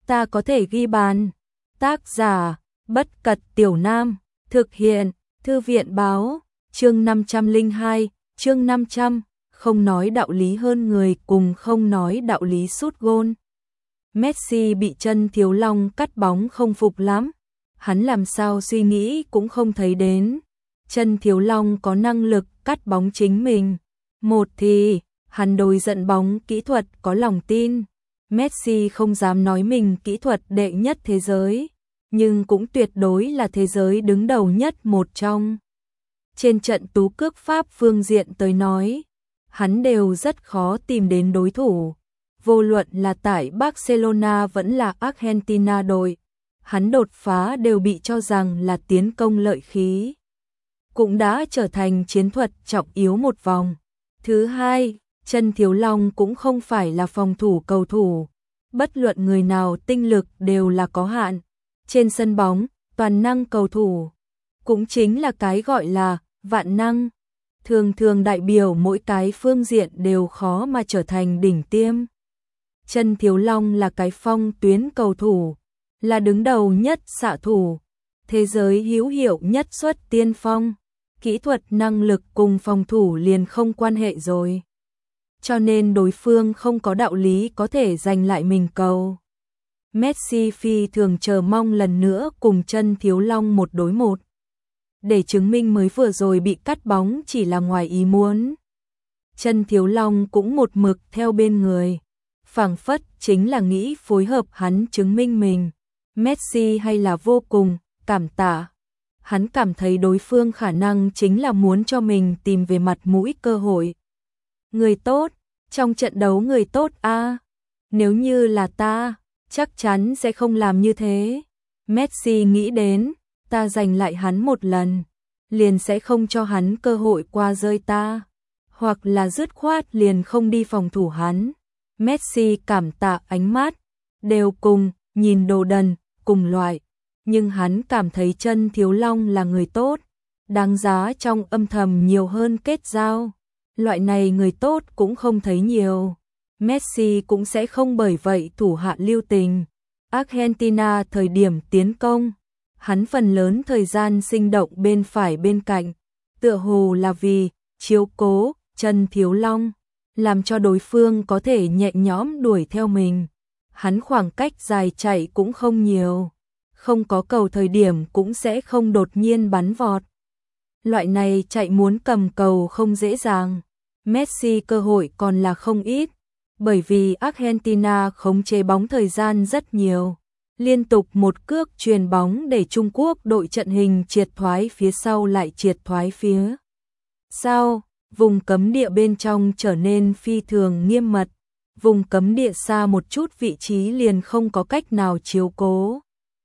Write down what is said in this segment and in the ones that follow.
ta có thể ghi bàn. Tác giả, Bất Cật Tiểu Nam, thực hiện, Thư viện báo, chương 502, chương 500, không nói đạo lý hơn người cùng không nói đạo lý sút gôn. Messi bị chân Thiếu Long cắt bóng không phục lắm, hắn làm sao suy nghĩ cũng không thấy đến. Chân Thiếu Long có năng lực cắt bóng chính mình. Một thì, hắn đối dẫn bóng kỹ thuật có lòng tin. Messi không dám nói mình kỹ thuật đệ nhất thế giới, nhưng cũng tuyệt đối là thế giới đứng đầu nhất một trong. Trên trận tú cước Pháp phương diện tới nói, hắn đều rất khó tìm đến đối thủ. Vô luận là tại Barcelona vẫn là Argentina đội, hắn đột phá đều bị cho rằng là tiến công lợi khí. Cũng đã trở thành chiến thuật trọng yếu một vòng. Thứ hai, chân Thiếu Long cũng không phải là phòng thủ cầu thủ. Bất luận người nào tinh lực đều là có hạn. Trên sân bóng, toàn năng cầu thủ cũng chính là cái gọi là vạn năng. Thường thường đại biểu mỗi cái phương diện đều khó mà trở thành đỉnh tiêm. Chân Thiếu Long là cái phong tuyến cầu thủ, là đứng đầu nhất xạ thủ, thế giới hữu hiệu nhất xuất tiên phong. Kỹ thuật năng lực cùng phòng thủ liền không quan hệ rồi. Cho nên đối phương không có đạo lý có thể giành lại mình cầu. Messi phi thường chờ mong lần nữa cùng chân Thiếu Long một đối một. Để chứng minh mới vừa rồi bị cắt bóng chỉ là ngoài ý muốn. Chân Thiếu Long cũng một mực theo bên người. Phảng phất chính là nghĩ phối hợp hắn chứng minh mình. Messi hay là vô cùng cảm tạ. Hắn cảm thấy đối phương khả năng chính là muốn cho mình tìm về mặt mũi cơ hội. Người tốt, trong trận đấu người tốt a. Nếu như là ta, chắc chắn sẽ không làm như thế. Messi nghĩ đến, ta giành lại hắn một lần, liền sẽ không cho hắn cơ hội qua rơi ta. Hoặc là dứt khoát liền không đi phòng thủ hắn. Messi cảm tạ ánh mắt, đều cùng, nhìn đồ đần, cùng loại. Nhưng hắn cảm thấy chân Thiếu Long là người tốt, đáng giá trong âm thầm nhiều hơn kết giao. Loại này người tốt cũng không thấy nhiều. Messi cũng sẽ không bởi vậy thủ hạ lưu tình. Argentina thời điểm tiến công, hắn phần lớn thời gian sinh động bên phải bên cạnh, tựa hồ là vì chiếu cố chân Thiếu Long, làm cho đối phương có thể nhẹ nhõm đuổi theo mình. Hắn khoảng cách dài chạy cũng không nhiều, không có cầu thời điểm cũng sẽ không đột nhiên bắn vọt. Loại này chạy muốn cầm cầu không dễ dàng. Messi cơ hội còn là không ít, bởi vì Argentina khống chế bóng thời gian rất nhiều. Liên tục một cước chuyền bóng để Trung Quốc đội trận hình triệt thoái phía sau lại triệt thoái phía sau. Vùng cấm địa bên trong trở nên phi thường nghiêm mật. Vùng cấm địa xa một chút vị trí liền không có cách nào chiếu cố.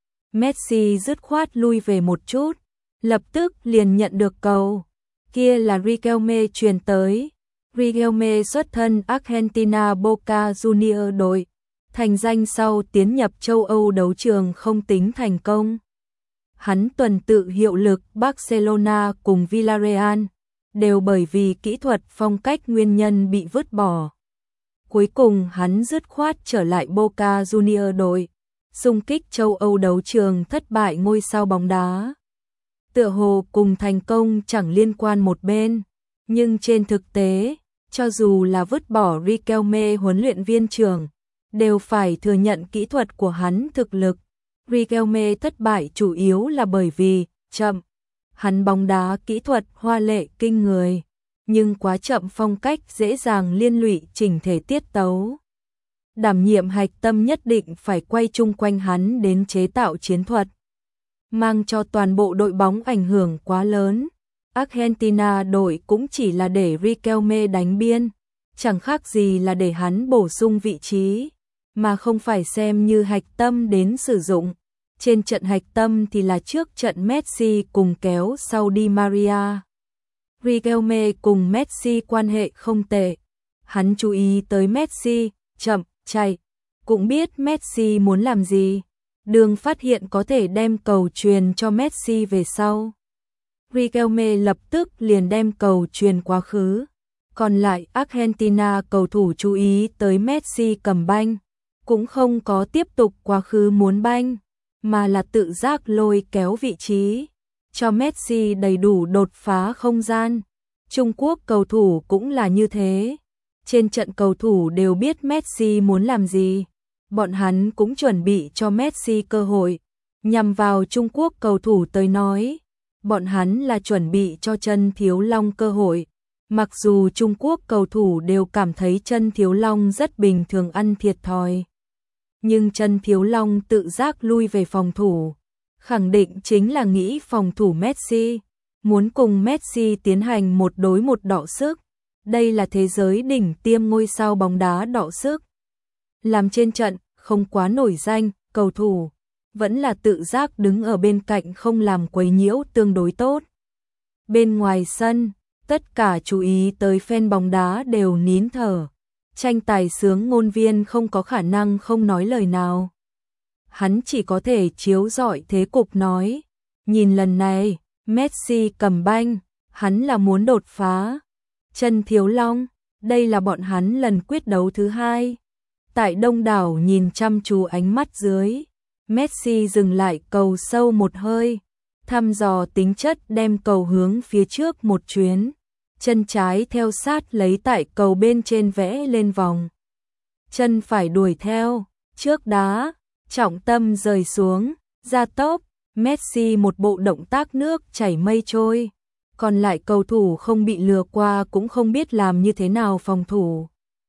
Messi dứt khoát lui về một chút, lập tức liền nhận được cầu. Kia là Riquelme truyền tới. Riquelme xuất thân Argentina Boca Juniors đội, thành danh sau tiến nhập châu Âu đấu trường không tính thành công. Hắn tuần tự hiệu lực Barcelona cùng Villarreal, đều bởi vì kỹ thuật phong cách nguyên nhân bị vứt bỏ. Cuối cùng hắn dứt khoát trở lại Boca Juniors đội, xung kích châu Âu đấu trường thất bại ngôi sao bóng đá. Tựa hồ cùng thành công chẳng liên quan một bên, nhưng trên thực tế, cho dù là vứt bỏ Riquelme huấn luyện viên trưởng, đều phải thừa nhận kỹ thuật của hắn thực lực. Riquelme thất bại chủ yếu là bởi vì chậm. Hắn bóng đá kỹ thuật hoa lệ kinh người, nhưng quá chậm phong cách dễ dàng liên lụy chỉnh thể tiết tấu. Đảm nhiệm hạch tâm nhất định phải quay chung quanh hắn đến chế tạo chiến thuật, mang cho toàn bộ đội bóng ảnh hưởng quá lớn. Argentina đội cũng chỉ là để Riquelme đánh biên, chẳng khác gì là để hắn bổ sung vị trí, mà không phải xem như hạch tâm đến sử dụng. Trên trận hạch tâm thì là trước trận Messi cùng kéo sau Di Maria. Riquelme cùng Messi quan hệ không tệ. Hắn chú ý tới Messi, chậm, chạy. Cũng biết Messi muốn làm gì. Đường phát hiện có thể đem cầu truyền cho Messi về sau. Riquelme lập tức liền đem cầu truyền quá khứ. Còn lại Argentina cầu thủ chú ý tới Messi cầm banh. cũng không có tiếp tục quá khứ muốn banh, mà là tự giác lôi kéo vị trí, cho Messi đầy đủ đột phá không gian. Trung Quốc cầu thủ cũng là như thế. Trên trận cầu thủ đều biết Messi muốn làm gì, bọn hắn cũng chuẩn bị cho Messi cơ hội. Nhằm vào Trung Quốc cầu thủ tới nói, bọn hắn là chuẩn bị cho Chân Thiếu Long cơ hội. Mặc dù Trung Quốc cầu thủ đều cảm thấy Chân Thiếu Long rất bình thường ăn thiệt thòi, nhưng Chân Thiếu Long tự giác lui về phòng thủ, khẳng định chính là nghĩ phòng thủ Messi, muốn cùng Messi tiến hành một đối một đọ sức. Đây là thế giới đỉnh tiêm ngôi sao bóng đá đọ sức. Làm trên trận không quá nổi danh, cầu thủ vẫn là tự giác đứng ở bên cạnh không làm quấy nhiễu tương đối tốt. Bên ngoài sân, tất cả chú ý tới fan bóng đá đều nín thở. Tranh tài sướng ngôn viên không có khả năng không nói lời nào. Hắn chỉ có thể chiếu rọi thế cục nói, nhìn lần này, Messi cầm banh, hắn là muốn đột phá. Chân Thiếu Long, đây là bọn hắn lần quyết đấu thứ hai. Tại đông đảo nhìn chăm chú ánh mắt dưới, Messi dừng lại cầu sâu một hơi, thăm dò tính chất đem cầu hướng phía trước một chuyến. Chân trái theo sát lấy tại cầu bên trên vẽ lên vòng. Chân phải đuổi theo, trước đá, trọng tâm rời xuống, ra tốc, Messi một bộ động tác nước chảy mây trôi. Còn lại cầu thủ không bị lừa qua cũng không biết làm như thế nào phòng thủ.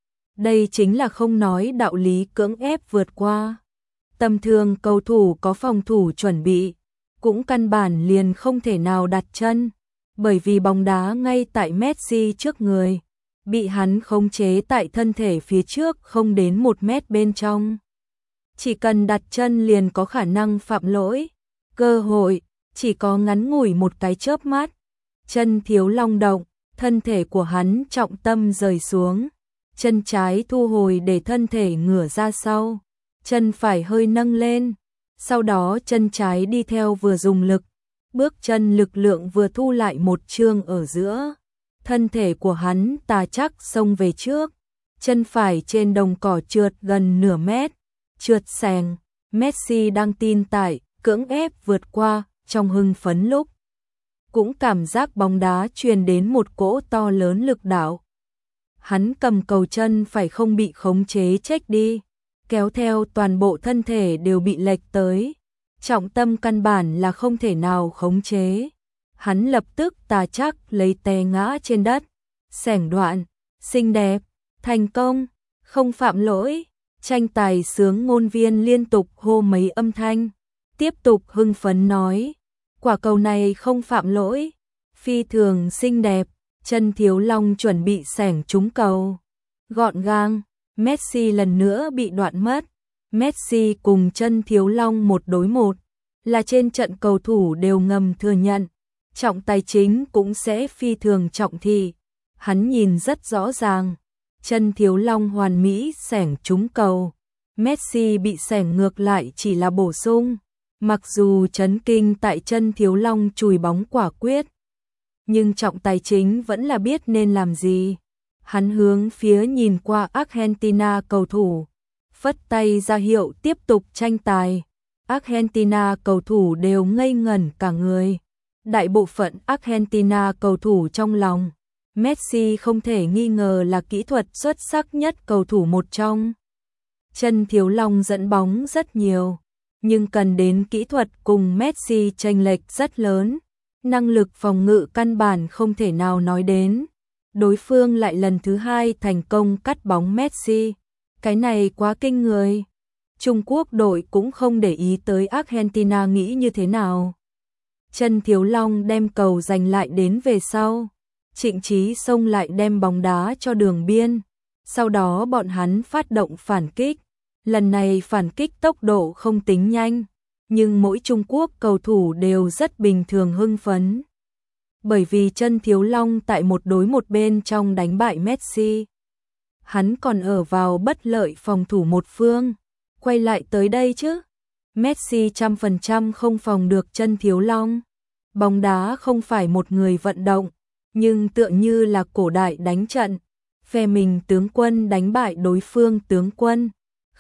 Đây chính là không nói đạo lý cưỡng ép vượt qua. Tầm thường cầu thủ có phòng thủ chuẩn bị, cũng căn bản liền không thể nào đặt chân, bởi vì bóng đá ngay tại Messi trước người, bị hắn khống chế tại thân thể phía trước không đến 1 mét bên trong. Chỉ cần đặt chân liền có khả năng phạm lỗi, cơ hội chỉ có ngắn ngủi một cái chớp mắt. Chân Thiếu Long động, thân thể của hắn trọng tâm rời xuống, chân trái thu hồi để thân thể ngửa ra sau, chân phải hơi nâng lên, sau đó chân trái đi theo vừa dùng lực, bước chân lực lượng vừa thu lại một chương ở giữa, thân thể của hắn tà chắc xông về trước, chân phải trên đồng cỏ trượt gần nửa mét, trượt xèng, Messi đang tin tại, cưỡng ép vượt qua, trong hưng phấn lúc cũng cảm giác bóng đá truyền đến một cỗ to lớn lực đạo. Hắn cầm cầu chân phải không bị khống chế chếch đi, kéo theo toàn bộ thân thể đều bị lệch tới. Trọng tâm căn bản là không thể nào khống chế. Hắn lập tức tà chắc lấy té ngã trên đất. Xẻng đoạn, xinh đẹp, thành công, không phạm lỗi. Tranh tài sướng ngôn viên liên tục hô mấy âm thanh. Tiếp tục hưng phấn nói, quả cầu này không phạm lỗi, phi thường xinh đẹp. Chân Thiếu Long chuẩn bị xẻng trúng cầu. Gọn gàng, Messi lần nữa bị đoạn mất. Messi cùng Chân Thiếu Long 1 đối 1, là trên trận cầu thủ đều ngầm thừa nhận. Trọng tài chính cũng sẽ phi thường trọng thị. Hắn nhìn rất rõ ràng. Chân Thiếu Long hoàn mỹ xẻng trúng cầu. Messi bị xẻng ngược lại chỉ là bổ sung. Mặc dù chấn kinh tại Chân Thiếu Long chùi bóng quả quyết, nhưng trọng tài chính vẫn là biết nên làm gì. Hắn hướng phía nhìn qua Argentina cầu thủ, phất tay ra hiệu tiếp tục tranh tài. Argentina cầu thủ đều ngây ngẩn cả người. Đại bộ phận Argentina cầu thủ trong lòng, Messi không thể nghi ngờ là kỹ thuật xuất sắc nhất cầu thủ một trong. Chân Thiếu Long dẫn bóng rất nhiều, nhưng cần đến kỹ thuật cùng Messi chênh lệch rất lớn. Năng lực phòng ngự căn bản không thể nào nói đến. Đối phương lại lần thứ hai thành công cắt bóng Messi. Cái này quá kinh người. Trung Quốc đội cũng không để ý tới Argentina nghĩ như thế nào. Chân Thiếu Long đem cầu giành lại đến về sau. Trịnh Trí xông lại đem bóng đá cho đường biên. Sau đó bọn hắn phát động phản kích. Lần này phản kích tốc độ không tính nhanh, nhưng mỗi Trung Quốc cầu thủ đều rất bình thường hưng phấn. Bởi vì Chân Thiếu Long tại 1 đối 1 bên trong đánh bại Messi. Hắn còn ở vào bất lợi phòng thủ một phương. Quay lại tới đây chứ. Messi 100% không phòng được Chân Thiếu Long. Bóng đá không phải một người vận động, nhưng tựa như là cổ đại đánh trận. Phe mình tướng quân đánh bại đối phương tướng quân.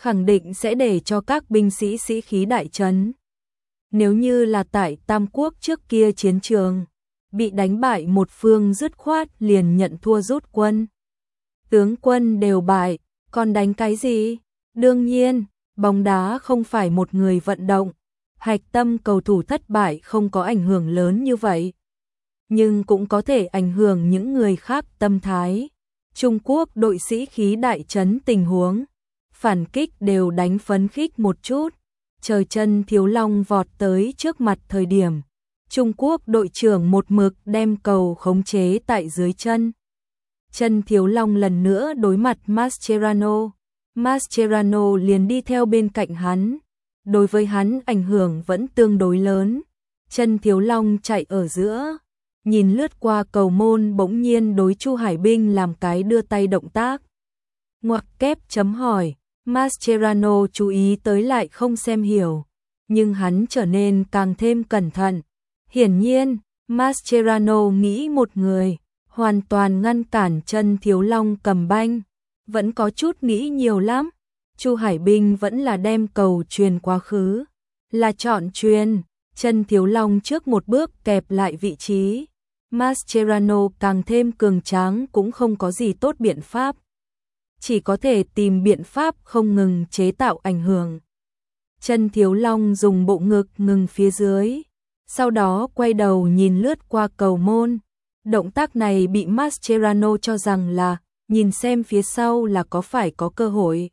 khẳng định sẽ để cho các binh sĩ sĩ khí đại trấn. Nếu như là tại Tam Quốc trước kia chiến trường, bị đánh bại một phương dứt khoát liền nhận thua rút quân. Tướng quân đều bại, còn đánh cái gì? Đương nhiên, bóng đá không phải một người vận động, hạch tâm cầu thủ thất bại không có ảnh hưởng lớn như vậy. Nhưng cũng có thể ảnh hưởng những người khác tâm thái. Trung Quốc đội sĩ khí đại trấn tình huống, phản kích đều đánh phấn khích một chút. Chờ chân Thiếu Long vọt tới trước mặt thời điểm, Trung Quốc đội trưởng một mực đem cầu khống chế tại dưới chân. Chân Thiếu Long lần nữa đối mặt Mascherano. Mascherano liền đi theo bên cạnh hắn. Đối với hắn ảnh hưởng vẫn tương đối lớn. Chân Thiếu Long chạy ở giữa, nhìn lướt qua cầu môn bỗng nhiên đối Chu Hải Binh làm cái đưa tay động tác. Ngoặc kép chấm hỏi, Mascherano chú ý tới lại không xem hiểu, nhưng hắn trở nên càng thêm cẩn thận. Hiển nhiên, Mascherano nghĩ một người, hoàn toàn ngăn cản chân Thiếu Long cầm banh, vẫn có chút nghĩ nhiều lắm. Chu Hải Binh vẫn là đem cầu truyền quá khứ, là chọn truyền, chân Thiếu Long trước một bước kẹp lại vị trí. Mascherano càng thêm cường tráng cũng không có gì tốt biện pháp. Chỉ có thể tìm biện pháp không ngừng chế tạo ảnh hưởng. Chân Thiếu Long dùng bộ ngực ngừng phía dưới, sau đó quay đầu nhìn lướt qua cầu môn. Động tác này bị Mascherano cho rằng là nhìn xem phía sau là có phải có cơ hội,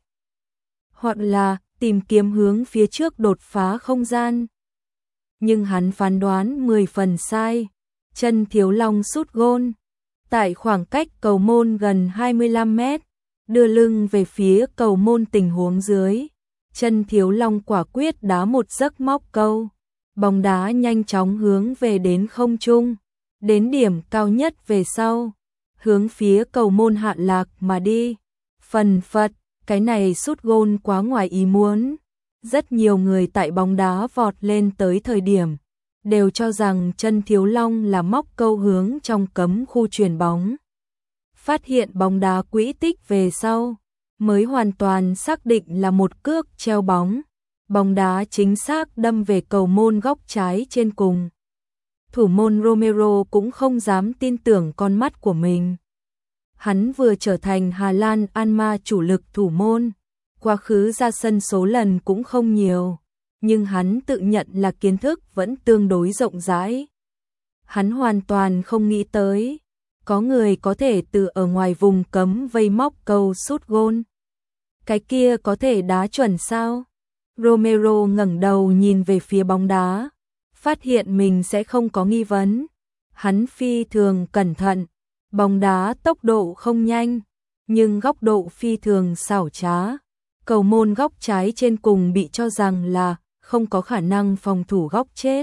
hoặc là tìm kiếm hướng phía trước đột phá không gian. Nhưng hắn phán đoán 10 phần sai. Chân Thiếu Long sút gôn tại khoảng cách cầu môn gần 25 mét, đưa lưng về phía cầu môn tình huống dưới. Chân Thiếu Long quả quyết đá một giấc móc câu, bóng đá nhanh chóng hướng về đến không trung, đến điểm cao nhất về sau, hướng phía cầu môn hạ lạc mà đi. Phần phật, cái này sút gôn quá ngoài ý muốn. Rất nhiều người tại bóng đá vọt lên tới thời điểm đều cho rằng chân Thiếu Long là móc câu hướng trong cấm khu chuyền bóng. Phát hiện bóng đá quỹ tích về sau, mới hoàn toàn xác định là một cước treo bóng. Bóng đá chính xác đâm về cầu môn góc trái trên cùng. Thủ môn Romero cũng không dám tin tưởng con mắt của mình. Hắn vừa trở thành Hà Lan Alma chủ lực thủ môn, quá khứ ra sân số lần cũng không nhiều, nhưng hắn tự nhận là kiến thức vẫn tương đối rộng rãi. Hắn hoàn toàn không nghĩ tới, có người có thể từ ở ngoài vùng cấm vây móc câu sút gôn. Cái kia có thể đá chuẩn sao? Romero ngẩng đầu nhìn về phía bóng đá, phát hiện mình sẽ không có nghi vấn. Hắn phi thường cẩn thận, bóng đá tốc độ không nhanh, nhưng góc độ phi thường xảo trá. Cầu môn góc trái trên cùng bị cho rằng là không có khả năng phòng thủ góc chết.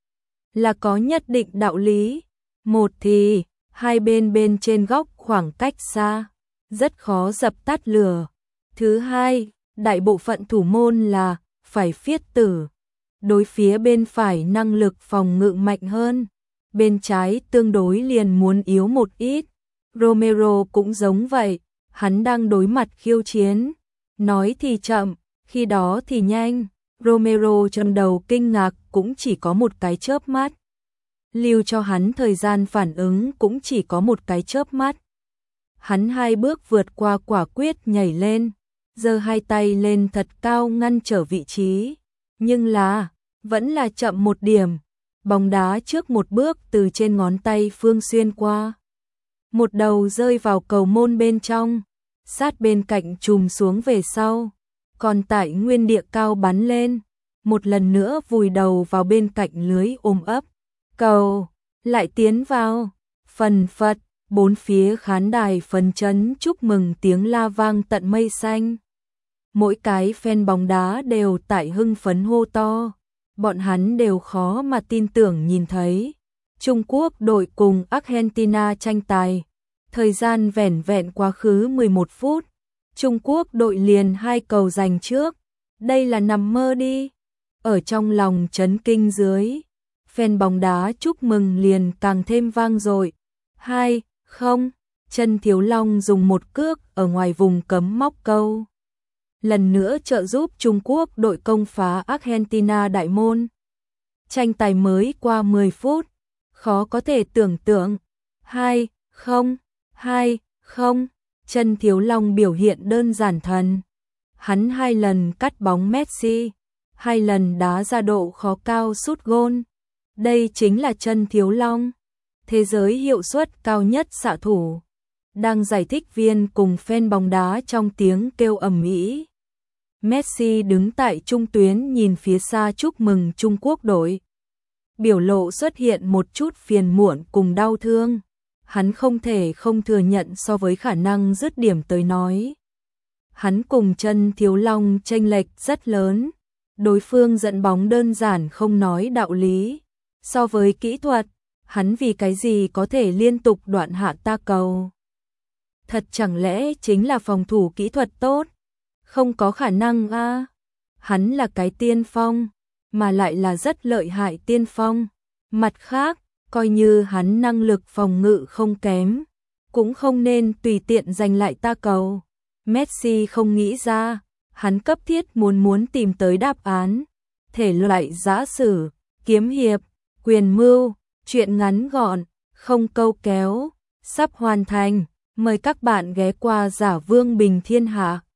Là có nhất định đạo lý. Một thì, hai bên bên trên góc khoảng cách xa, rất khó dập tắt lửa. Thứ hai, đại bộ phận thủ môn là phải phiết tử. Đối phía bên phải năng lực phòng ngự mạnh hơn, bên trái tương đối liền muốn yếu một ít. Romero cũng giống vậy, hắn đang đối mặt khiêu chiến. Nói thì chậm, khi đó thì nhanh. Romero trong đầu kinh ngạc cũng chỉ có một cái chớp mắt. Lưu cho hắn thời gian phản ứng cũng chỉ có một cái chớp mắt. Hắn hai bước vượt qua quả quyết nhảy lên, giơ hai tay lên thật cao ngăn trở vị trí. Nhưng vẫn là chậm một điểm. Bóng đá trước một bước từ trên ngón tay Phương xuyên qua. Một đầu rơi vào cầu môn bên trong, sát bên cạnh chùm xuống về sau. Còn tại nguyên địa cao bắn lên, một lần nữa vùi đầu vào bên cạnh lưới ôm ấp. Cầu, lại tiến vào. Phần phật, bốn phía khán đài phấn chấn chúc mừng tiếng la vang tận mây xanh. Mỗi cái fan bóng đá đều tại hưng phấn hô to. Bọn hắn đều khó mà tin tưởng nhìn thấy. Trung Quốc đội cùng Argentina tranh tài. Thời gian vẻn vẹn quá khứ 11 phút. Trung Quốc đội liền 2 cầu giành trước. Đây là nằm mơ đi. Ở trong lòng chấn kinh dưới, fan bóng đá chúc mừng liền càng thêm vang dội. 2-0, chân Thiếu Long dùng một cước ở ngoài vùng cấm móc câu. lần nữa trợ giúp Trung Quốc đội công phá Argentina đại môn. Tranh tài mới qua 10 phút, khó có thể tưởng tượng. 2-0, 2-0, Trần Thiếu Long biểu hiện đơn giản thần. Hắn 2 lần cắt bóng Messi, 2 lần đá ra độ khó cao sút gôn. Đây chính là Trần Thiếu Long, thế giới hiệu suất cao nhất xạ thủ. Đang giải thích viên cùng fan bóng đá trong tiếng kêu ầm ĩ. Messi đứng tại trung tuyến nhìn phía xa chúc mừng Trung Quốc đội. Biểu lộ xuất hiện một chút phiền muộn cùng đau thương. Hắn không thể không thừa nhận so với khả năng dứt điểm tới nói. Hắn cùng Trần Thiếu Long chênh lệch rất lớn. Đối phương dẫn bóng đơn giản không nói đạo lý. So với kỹ thuật, hắn vì cái gì có thể liên tục đoạn hạ ta cầu. Thật chẳng lẽ chính là phòng thủ kỹ thuật tốt? Không có khả năng a. Hắn là cái tiên phong, mà lại là rất lợi hại tiên phong. Mặt khác, coi như hắn năng lực phòng ngự không kém, cũng không nên tùy tiện giành lại ta cầu. Messi không nghĩ ra, hắn cấp thiết muốn tìm tới đáp án. Thể loại giã sử, kiếm hiệp, quyền mưu, truyện ngắn gọn, không câu kéo, sắp hoàn thành. Mời các bạn ghé qua Giả Vương Bình Thiên Hạ.